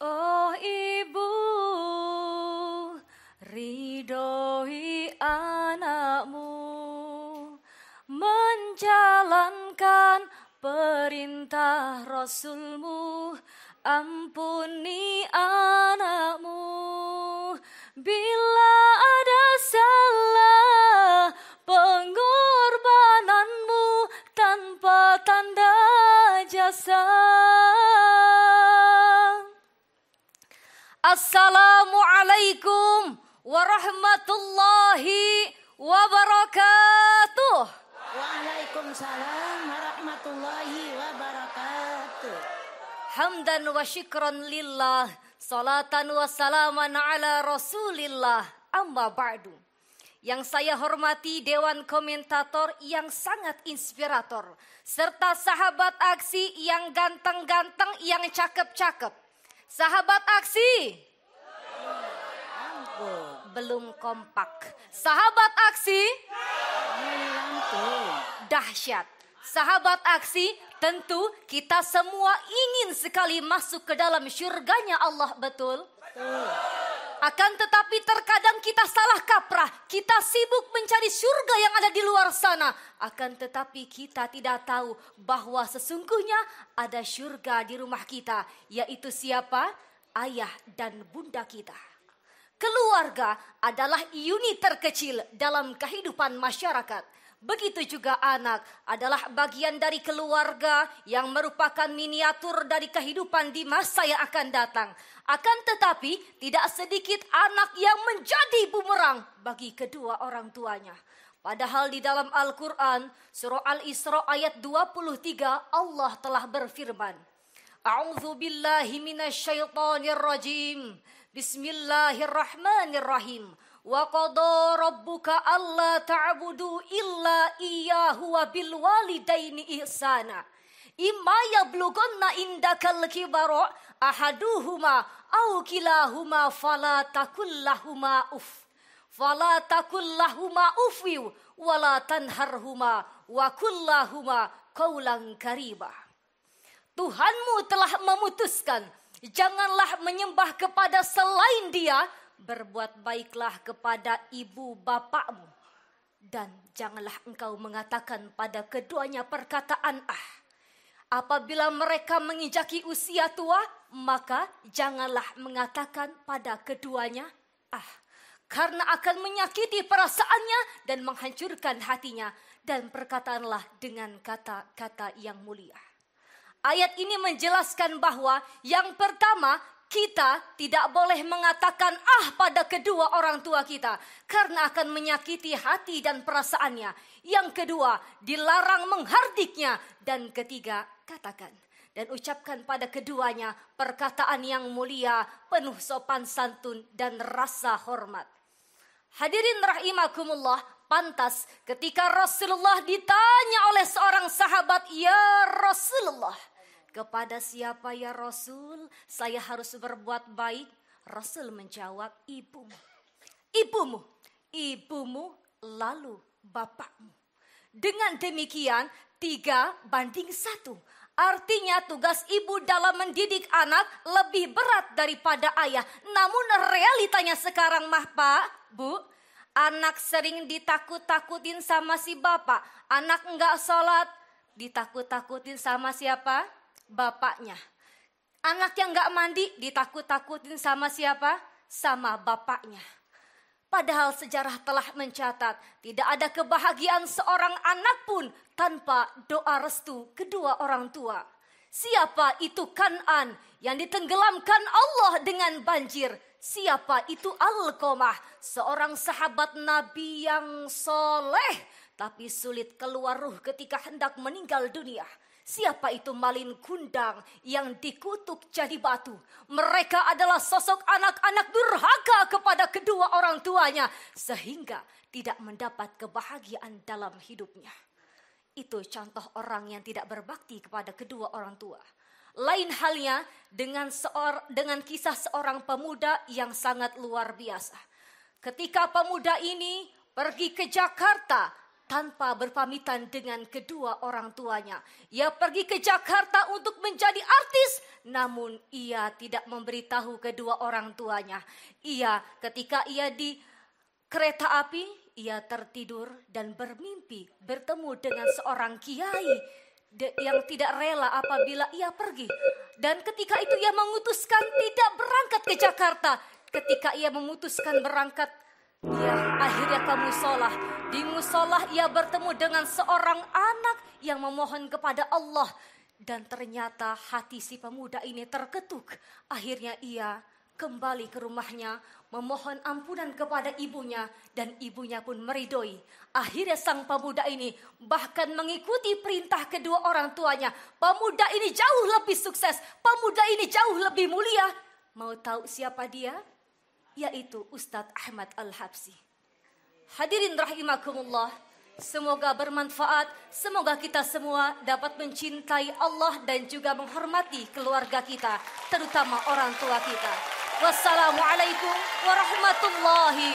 Oh ibu, ridhoi anakmu, menjalankan perintah Rasulmu, ampuni anakmu. Bila ada salah, pengorbananmu tanpa tanda jasa. Assalamualaikum warahmatullahi wabarakatuh. Waalaikumsalam warahmatullahi wabarakatuh. Hamdan wa syukran lillah, salatan wa salaman ala rasulillah, amma ba'du. Yang saya hormati Dewan Komentator yang sangat inspirator, serta sahabat aksi yang ganteng-ganteng, yang cakep-cakep. Sahabat aksi, belum kompak. Sahabat aksi, dahsyat. Sahabat aksi, tentu kita semua ingin sekali masuk ke dalam syurganya Allah, betul? Akan tetapi terkadang kita salah kaprah, kita sibuk mencari surga yang ada di luar sana. Akan tetapi kita tidak tahu bahwa sesungguhnya ada surga di rumah kita, yaitu siapa? Ayah dan bunda kita. Keluarga adalah unit terkecil dalam kehidupan masyarakat. Begitu juga anak adalah bagian dari keluarga yang merupakan miniatur dari kehidupan di masa yang akan datang. Akan tetapi tidak sedikit anak yang menjadi bumerang bagi kedua orang tuanya. Padahal di dalam Al-Quran surah Al-Isra ayat 23 Allah telah berfirman, A'udzu billahi minasyaitonir rajim. Bismillahirrahmanirrahim. Wa qada rabbuka alla ta'budu illa iyyahu wa bil walidaini ihsana. Imma yablughanna indakal kibara ahaduhuma aw kilahuma fala takul lahuma ufwi wala tanharhuma wa kullahuma qaulan karima. Tuhanmu telah memutuskan, janganlah menyembah kepada selain Dia. Berbuat baiklah kepada ibu bapakmu, dan janganlah engkau mengatakan pada keduanya perkataan Apabila mereka menginjaki usia tua, maka janganlah mengatakan pada keduanya karena akan menyakiti perasaannya dan menghancurkan hatinya, dan perkataanlah dengan kata-kata yang mulia. Ayat ini menjelaskan bahwa yang pertama, kita tidak boleh mengatakan pada kedua orang tua kita karena akan menyakiti hati dan perasaannya. Yang kedua, dilarang menghardiknya. Dan ketiga, katakan dan ucapkan pada keduanya perkataan yang mulia, penuh sopan santun dan rasa hormat. Hadirin rahimakumullah, pantas ketika Rasulullah ditanya oleh seorang sahabat, "Ya Rasulullah, kepada siapa ya Rasul saya harus berbuat baik?" Rasul menjawab, ibumu. Ibumu lalu bapakmu. Dengan demikian 3:1. Artinya tugas ibu dalam mendidik anak lebih berat daripada ayah. Namun realitanya sekarang Pak, Bu, anak sering ditakut-takutin sama si bapak. Anak enggak sholat, ditakut-takutin sama siapa? Bapaknya. Anak yang gak mandi ditakut-takutin sama siapa? Sama bapaknya. Padahal sejarah telah mencatat tidak ada kebahagiaan seorang anak pun tanpa doa restu kedua orang tua. Siapa itu Kan'an yang ditenggelamkan Allah dengan banjir? Siapa itu Alqamah, seorang sahabat Nabi yang soleh tapi sulit keluar ruh ketika hendak meninggal dunia? Siapa itu Malin Kundang yang dikutuk jadi batu? Mereka adalah sosok anak-anak durhaka kepada kedua orang tuanya sehingga tidak mendapat kebahagiaan dalam hidupnya. Itu contoh orang yang tidak berbakti kepada kedua orang tua. Lain halnya dengan kisah seorang pemuda yang sangat luar biasa. Ketika pemuda ini pergi ke Jakarta tanpa berpamitan dengan kedua orang tuanya. Ia pergi ke Jakarta untuk menjadi artis, namun ia tidak memberitahu kedua orang tuanya. Ketika ia di kereta api, ia tertidur dan bermimpi bertemu dengan seorang kiai yang tidak rela apabila ia pergi. Dan ketika itu ia memutuskan tidak berangkat ke Jakarta. Ketika ia memutuskan berangkat, ia akhirnya ke musola. Di musola ia bertemu dengan seorang anak yang memohon kepada Allah. Dan ternyata hati si pemuda ini terketuk. Akhirnya ia kembali ke rumahnya, memohon ampunan kepada ibunya, dan ibunya pun meridoi. Akhirnya sang pemuda ini bahkan mengikuti perintah kedua orang tuanya. Pemuda ini jauh lebih sukses, pemuda ini jauh lebih mulia. Mau tahu siapa dia? Yaitu Ustadz Ahmad Al-Habsyi. Hadirin rahimakumullah, semoga bermanfaat, semoga kita semua dapat mencintai Allah dan juga menghormati keluarga kita, terutama orang tua kita. Wassalamualaikum warahmatullahi